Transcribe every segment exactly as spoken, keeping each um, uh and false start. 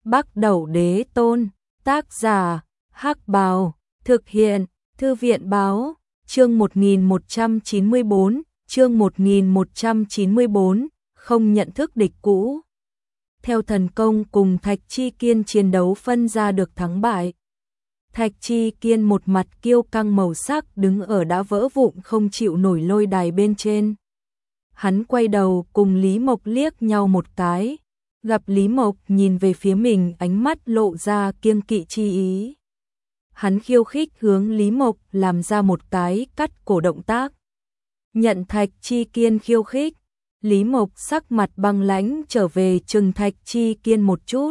Bắc Đẩu Đế Tôn, tác giả, Hắc Bào, thực hiện, Thư viện Báo, chương một nghìn một trăm chín mươi bốn, chương một nghìn một trăm chín mươi bốn, không nhận thức địch cũ. Theo thần công cùng Thạch Chi Kiên chiến đấu phân ra được thắng bại. Thạch Chi Kiên một mặt kiêu căng màu sắc đứng ở đã vỡ vụn không chịu nổi lôi đài bên trên. Hắn quay đầu cùng Lý Mộc liếc nhau một cái, gặp Lý Mộc nhìn về phía mình ánh mắt lộ ra kiêng kỵ chi ý. Hắn khiêu khích hướng Lý Mộc làm ra một cái cắt cổ động tác. Nhận Thạch Chi Kiên khiêu khích, Lý Mộc sắc mặt băng lãnh trở về trừng Thạch Chi Kiên một chút.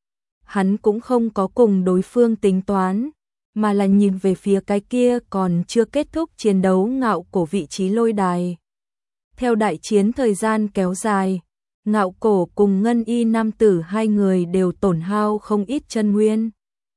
Hắn cũng không có cùng đối phương tính toán, mà là nhìn về phía cái kia còn chưa kết thúc chiến đấu Ngạo Cổ vị trí lôi đài. Theo đại chiến thời gian kéo dài, Ngạo Cổ cùng Ngân Y nam tử hai người đều tổn hao không ít chân nguyên.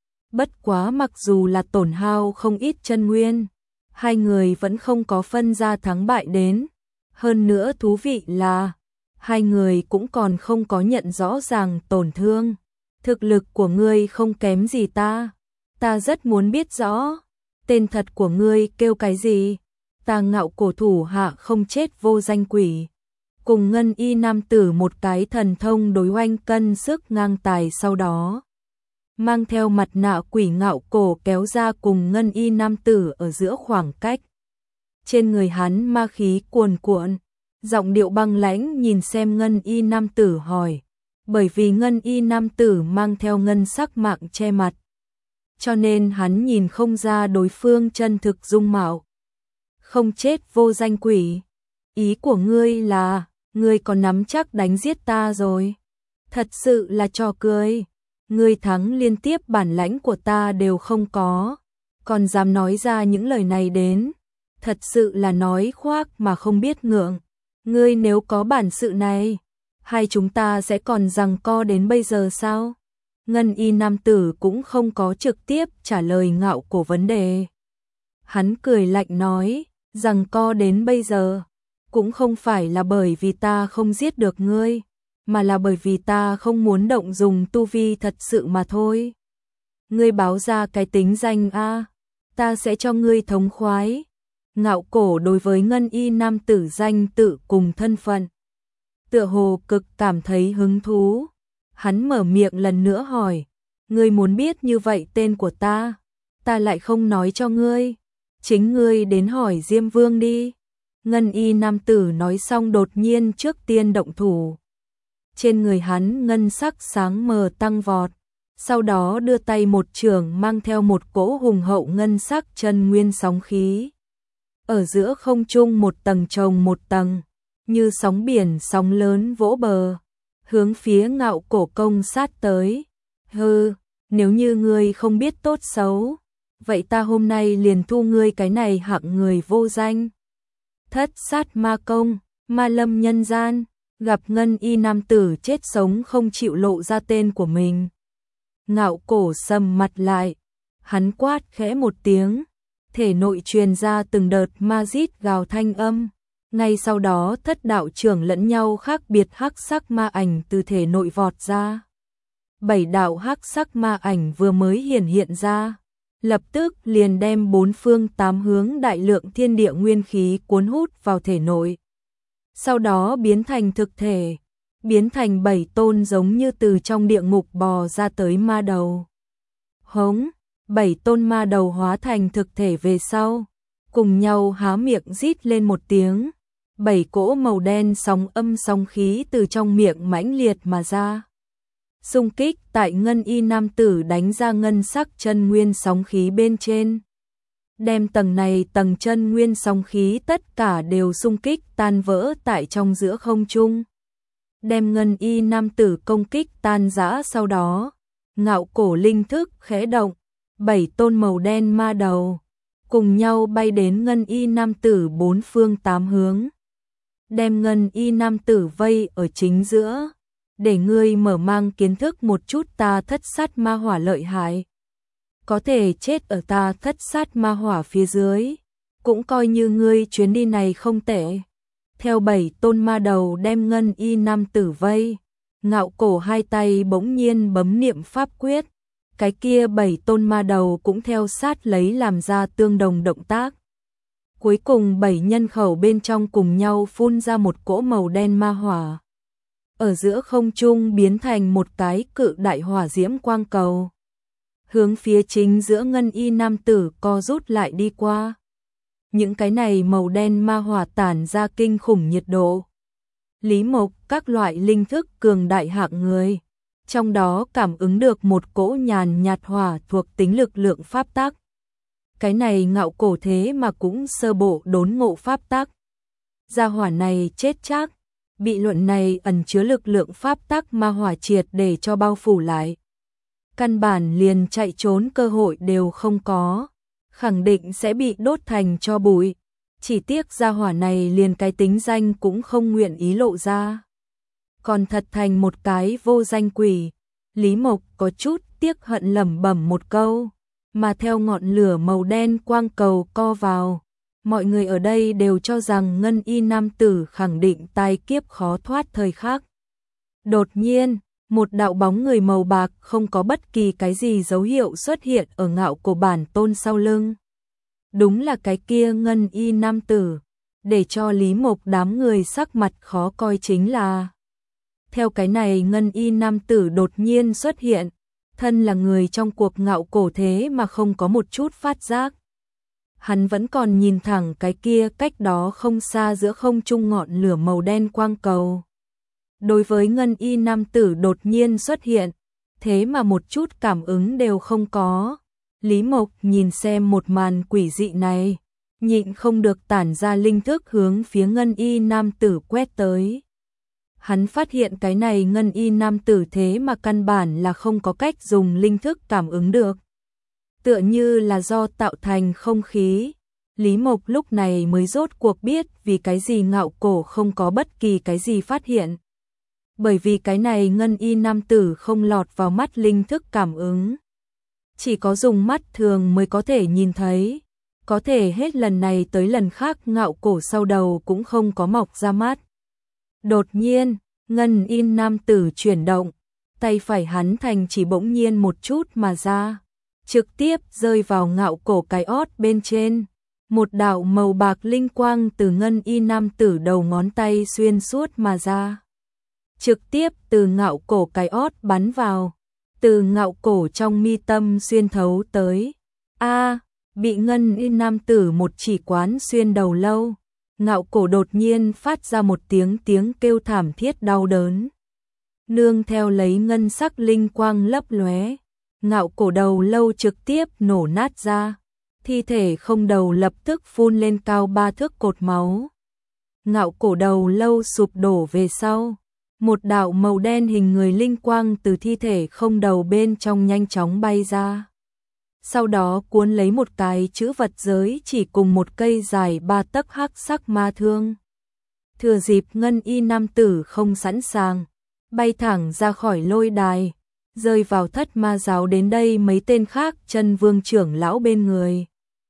Bất quá mặc dù là tổn hao không ít chân nguyên, hai người vẫn không có phân ra thắng bại đến. Hơn nữa thú vị là, hai người cũng còn không có nhận rõ ràng tổn thương. Thực lực của ngươi không kém gì ta. Ta rất muốn biết rõ, tên thật của ngươi kêu cái gì? Ta Ngạo Cổ thủ hạ không chết vô danh quỷ. Cùng Ngân Y nam tử một cái thần thông đối oanh cân sức ngang tài, sau đó mang theo mặt nạ quỷ Ngạo Cổ kéo ra cùng Ngân Y nam tử ở giữa khoảng cách. Trên người hắn ma khí cuồn cuộn, giọng điệu băng lãnh nhìn xem Ngân Y nam tử hỏi, bởi vì Ngân Y nam tử mang theo ngân sắc mạng che mặt, cho nên hắn nhìn không ra đối phương chân thực dung mạo. Không chết vô danh quỷ, ý của ngươi là ngươi có nắm chắc đánh giết ta rồi? Thật sự là trò cười. Ngươi thắng liên tiếp bản lãnh của ta đều không có, còn dám nói ra những lời này đến, thật sự là nói khoác mà không biết ngượng. Ngươi nếu có bản sự này, hai chúng ta sẽ còn giằng co đến bây giờ sao? Ngân Y nam tử cũng không có trực tiếp trả lời Ngạo Cổ vấn đề. Hắn cười lạnh nói, giằng co đến bây giờ, cũng không phải là bởi vì ta không giết được ngươi, mà là bởi vì ta không muốn động dùng tu vi thật sự mà thôi. Ngươi báo ra cái tính danh a, ta sẽ cho ngươi thống khoái. Ngạo Cổ đối với Ngân Y nam tử danh tự cùng thân phận, tựa hồ cực cảm thấy hứng thú. Hắn mở miệng lần nữa hỏi, ngươi muốn biết như vậy tên của ta, ta lại không nói cho ngươi, chính ngươi đến hỏi Diêm Vương đi. Ngân Y nam tử nói xong đột nhiên trước tiên động thủ. Trên người hắn ngân sắc sáng mờ tăng vọt, sau đó đưa tay một chưởng mang theo một cỗ hùng hậu ngân sắc chân nguyên sóng khí. Ở giữa không trung một tầng chồng một tầng, như sóng biển sóng lớn vỗ bờ, hướng phía Ngạo Cổ công sát tới. Hừ, nếu như ngươi không biết tốt xấu, vậy ta hôm nay liền thu ngươi cái này hạng người vô danh. Thất sát ma công, ma lâm nhân gian, gặp Ngân Y nam tử chết sống không chịu lộ ra tên của mình. Ngạo Cổ sầm mặt lại, hắn quát khẽ một tiếng, thể nội truyền ra từng đợt ma rít gào thanh âm. Ngay sau đó thất đạo trưởng lẫn nhau khác biệt hắc sắc ma ảnh từ thể nội vọt ra. Bảy đạo hắc sắc ma ảnh vừa mới hiển hiện ra, lập tức liền đem bốn phương tám hướng đại lượng thiên địa nguyên khí cuốn hút vào thể nội. Sau đó biến thành thực thể, biến thành bảy tôn giống như từ trong địa ngục bò ra tới ma đầu. Hống, bảy tôn ma đầu hóa thành thực thể về sau, cùng nhau há miệng rít lên một tiếng. Bảy cỗ màu đen sóng âm sóng khí từ trong miệng mãnh liệt mà ra. Xung kích tại Ngân Y nam tử đánh ra ngân sắc chân nguyên sóng khí bên trên. Đem tầng này tầng chân nguyên sóng khí tất cả đều xung kích tan vỡ tại trong giữa không trung. Đem Ngân Y nam tử công kích tan rã, sau đó Ngạo Cổ linh thức khẽ động, bảy tôn màu đen ma đầu cùng nhau bay đến Ngân Y nam tử bốn phương tám hướng. Đem Ngân Y nam tử vây ở chính giữa, để ngươi mở mang kiến thức một chút ta thất sát ma hỏa lợi hại. Có thể chết ở ta thất sát ma hỏa phía dưới, cũng coi như ngươi chuyến đi này không tệ. Theo bảy tôn ma đầu đem Ngân Y nam tử vây, Ngạo Cổ hai tay bỗng nhiên bấm niệm pháp quyết, cái kia bảy tôn ma đầu cũng theo sát lấy làm ra tương đồng động tác. Cuối cùng bảy nhân khẩu bên trong cùng nhau phun ra một cỗ màu đen ma hỏa. Ở giữa không trung biến thành một cái cự đại hỏa diễm quang cầu. Hướng phía chính giữa ngân y nam tử co rút lại đi qua. Những cái này màu đen ma hỏa tản ra kinh khủng nhiệt độ. Lý Mộc các loại linh thức cường đại hạng người. Trong đó cảm ứng được một cỗ nhàn nhạt hỏa thuộc tính lực lượng pháp tắc. Cái này Ngạo Cổ thế mà cũng sơ bộ đốn ngộ pháp tắc. Gia hỏa này chết chắc, bị luận này ẩn chứa lực lượng pháp tắc ma hỏa triệt để cho bao phủ lại. Căn bản liền chạy trốn cơ hội đều không có, khẳng định sẽ bị đốt thành tro bụi. Chỉ tiếc gia hỏa này liền cái tính danh cũng không nguyện ý lộ ra. Còn thật thành một cái vô danh quỷ. Lý Mộc có chút tiếc hận lẩm bẩm một câu, mà theo ngọn lửa màu đen quang cầu co vào, mọi người ở đây đều cho rằng ngân y nam tử khẳng định tai kiếp khó thoát thời khắc. Đột nhiên, một đạo bóng người màu bạc không có bất kỳ cái gì dấu hiệu xuất hiện ở Ngạo Cổ bản tôn sau lưng. Đúng là cái kia ngân y nam tử, để cho Lý Mộc đám người sắc mặt khó coi chính là. Theo cái này ngân y nam tử đột nhiên xuất hiện, thân là người trong cuộc Ngạo Cổ thế mà không có một chút phát giác. Hắn vẫn còn nhìn thẳng cái kia cách đó không xa giữa không trung ngọn lửa màu đen quang cầu. Đối với ngân y nam tử đột nhiên xuất hiện, thế mà một chút cảm ứng đều không có. Lý Mộc nhìn xem một màn quỷ dị này, nhịn không được tản ra linh thức hướng phía ngân y nam tử quét tới. Hắn phát hiện cái này ngân y nam tử thế mà căn bản là không có cách dùng linh thức cảm ứng được. Tựa như là do tạo thành không khí. Lý Mộc lúc này mới rốt cuộc biết vì cái gì Ngạo Cổ không có bất kỳ cái gì phát hiện. Bởi vì cái này ngân y nam tử không lọt vào mắt linh thức cảm ứng. Chỉ có dùng mắt thường mới có thể nhìn thấy. Có thể hết lần này tới lần khác Ngạo Cổ sau đầu cũng không có mọc ra mắt. Đột nhiên, ngân y nam tử chuyển động, tay phải hắn thành chỉ bỗng nhiên một chút mà ra, trực tiếp rơi vào Ngạo Cổ cái ót bên trên. Một đạo màu bạc linh quang từ ngân y nam tử đầu ngón tay xuyên suốt mà ra. Trực tiếp từ Ngạo Cổ cái ót bắn vào, từ Ngạo Cổ trong mi tâm xuyên thấu tới. A, bị ngân y nam tử một chỉ quán xuyên đầu lâu. Ngạo Cổ đột nhiên phát ra một tiếng tiếng kêu thảm thiết đau đớn. Nương theo lấy ngân sắc linh quang lấp lóe, Ngạo Cổ đầu lâu trực tiếp nổ nát ra, thi thể không đầu lập tức phun lên cao ba thước cột máu. Ngạo Cổ đầu lâu sụp đổ về sau, một đạo màu đen hình người linh quang từ thi thể không đầu bên trong nhanh chóng bay ra. Sau đó cuốn lấy một cái chữ vật giới chỉ cùng một cây dài ba tấc hắc sắc ma thương. Thừa dịp ngân y nam tử không sẵn sàng, bay thẳng ra khỏi lôi đài, rơi vào thất ma giáo đến đây mấy tên khác chân vương trưởng lão bên người.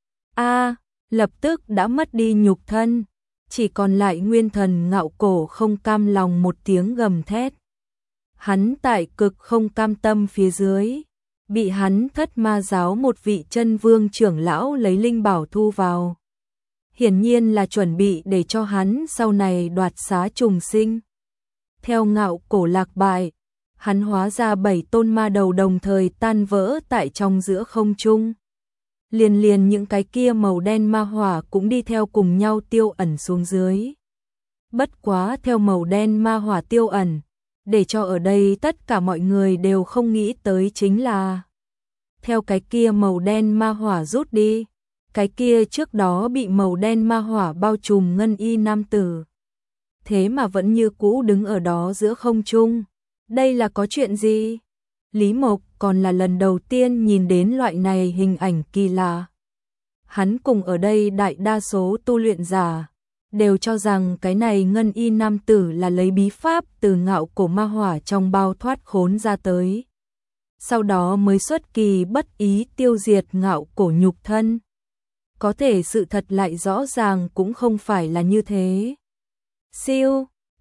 A, lập tức đã mất đi nhục thân, chỉ còn lại nguyên thần Ngạo Cổ không cam lòng một tiếng gầm thét. Hắn tại cực không cam tâm phía dưới, bị hắn thất ma giáo một vị chân vương trưởng lão lấy linh bảo thu vào. Hiển nhiên là chuẩn bị để cho hắn sau này đoạt xá trùng sinh. Theo Ngạo Cổ lạc bại, hắn hóa ra bảy tôn ma đầu đồng thời tan vỡ tại trong giữa không trung. Liền liền những cái kia màu đen ma hỏa cũng đi theo cùng nhau tiêu ẩn xuống dưới. Bất quá theo màu đen ma hỏa tiêu ẩn, để cho ở đây tất cả mọi người đều không nghĩ tới chính là theo cái kia màu đen ma hỏa rút đi, cái kia trước đó bị màu đen ma hỏa bao trùm ngân y nam tử, thế mà vẫn như cũ đứng ở đó giữa không trung. Đây là có chuyện gì? Lý Mộc còn là lần đầu tiên nhìn đến loại này hình ảnh kỳ lạ. Hắn cùng ở đây đại đa số tu luyện giả đều cho rằng cái này ngân y nam tử là lấy bí pháp từ Ngạo Cổ ma hỏa trong bao thoát khốn ra tới. Sau đó mới xuất kỳ bất ý tiêu diệt Ngạo Cổ nhục thân. Có thể sự thật lại rõ ràng cũng không phải là như thế. Siêu,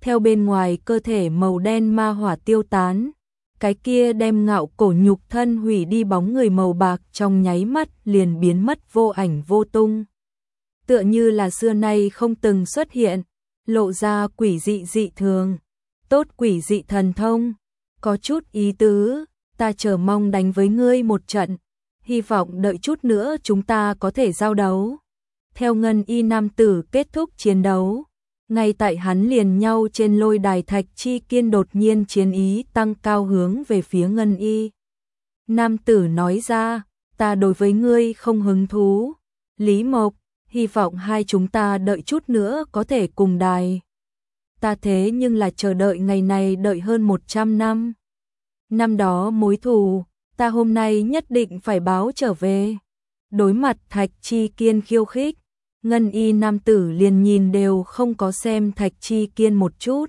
theo bên ngoài cơ thể màu đen ma hỏa tiêu tán, cái kia đem ngạo cổ nhục thân hủy đi bóng người màu bạc trong nháy mắt liền biến mất vô ảnh vô tung. Tựa như là xưa nay không từng xuất hiện, lộ ra quỷ dị dị thường, tốt quỷ dị thần thông, có chút ý tứ, ta chờ mong đánh với ngươi một trận, hy vọng đợi chút nữa chúng ta có thể giao đấu. Theo ngân y nam tử kết thúc chiến đấu, ngay tại hắn liền nhau trên lôi đài Thạch Chi Kiên đột nhiên chiến ý tăng cao hướng về phía ngân y. Nam tử nói ra, ta đối với ngươi không hứng thú, Lý Mộc, hy vọng hai chúng ta đợi chút nữa có thể cùng đài. Ta thế nhưng là chờ đợi ngày này đợi hơn một trăm năm. Năm đó mối thù, ta hôm nay nhất định phải báo trở về. Đối mặt Thạch Chi Kiên khiêu khích, ngân y nam tử liền nhìn đều không có xem Thạch Chi Kiên một chút.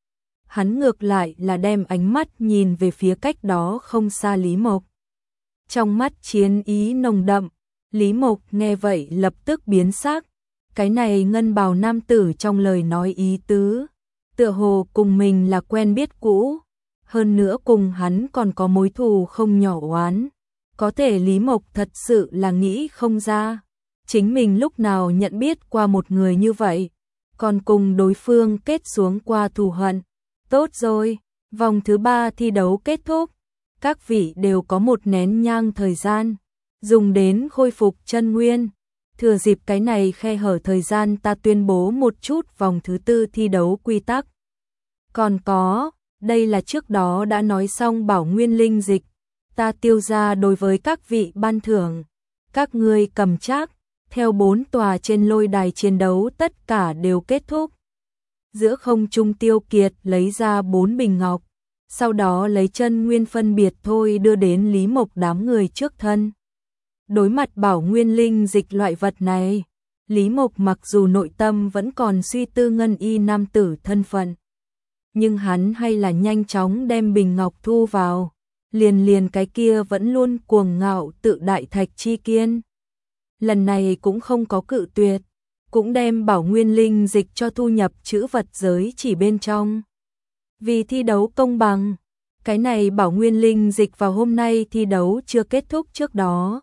Hắn ngược lại là đem ánh mắt nhìn về phía cách đó không xa Lý Mộc. Trong mắt chiến ý nồng đậm, Lý Mộc nghe vậy lập tức biến sắc. Cái này ngân bào nam tử trong lời nói ý tứ, tựa hồ cùng mình là quen biết cũ, hơn nữa cùng hắn còn có mối thù không nhỏ oán. Có thể Lý Mộc thật sự là nghĩ không ra, chính mình lúc nào nhận biết qua một người như vậy, còn cùng đối phương kết xuống qua thù hận. Tốt rồi, vòng thứ ba thi đấu kết thúc, các vị đều có một nén nhang thời gian, dùng đến khôi phục chân nguyên. Thừa dịp cái này khe hở thời gian ta tuyên bố một chút vòng thứ tư thi đấu quy tắc. Còn có, đây là trước đó đã nói xong bảo nguyên linh dịch, ta tiêu ra đối với các vị ban thưởng, các ngươi cầm chắc. Theo bốn tòa trên lôi đài chiến đấu tất cả đều kết thúc. Giữa không trung Tiêu Kiệt lấy ra bốn bình ngọc, sau đó lấy chân nguyên phân biệt thôi đưa đến Lý Mộc đám người trước thân. Đối mặt bảo nguyên linh dịch loại vật này, Lý Mộc mặc dù nội tâm vẫn còn suy tư ngân y nam tử thân phận, nhưng hắn hay là nhanh chóng đem bình ngọc thu vào, liền liền cái kia vẫn luôn cuồng ngạo tự đại Thạch Chi Kiên. Lần này cũng không có cự tuyệt, cũng đem bảo nguyên linh dịch cho thu nhập chữ vật giới chỉ bên trong. Vì thi đấu công bằng, cái này bảo nguyên linh dịch vào hôm nay thi đấu chưa kết thúc trước đó.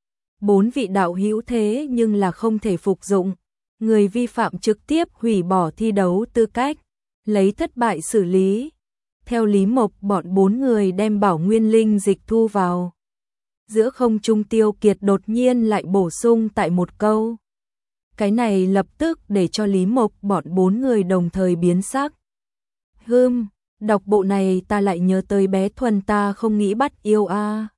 Bốn vị đạo hữu thế nhưng là không thể phục dụng, người vi phạm trực tiếp hủy bỏ thi đấu tư cách, lấy thất bại xử lý. Theo Lý Mộc bọn bốn người đem bảo nguyên linh dịch thu vào. Giữa không trung Tiêu Kiệt đột nhiên lại bổ sung tại một câu. Cái này lập tức để cho Lý Mộc bọn bốn người đồng thời biến sắc. Hừm, đọc bộ này ta lại nhớ tới bé Thuần ta không nghĩ bắt yêu a. À.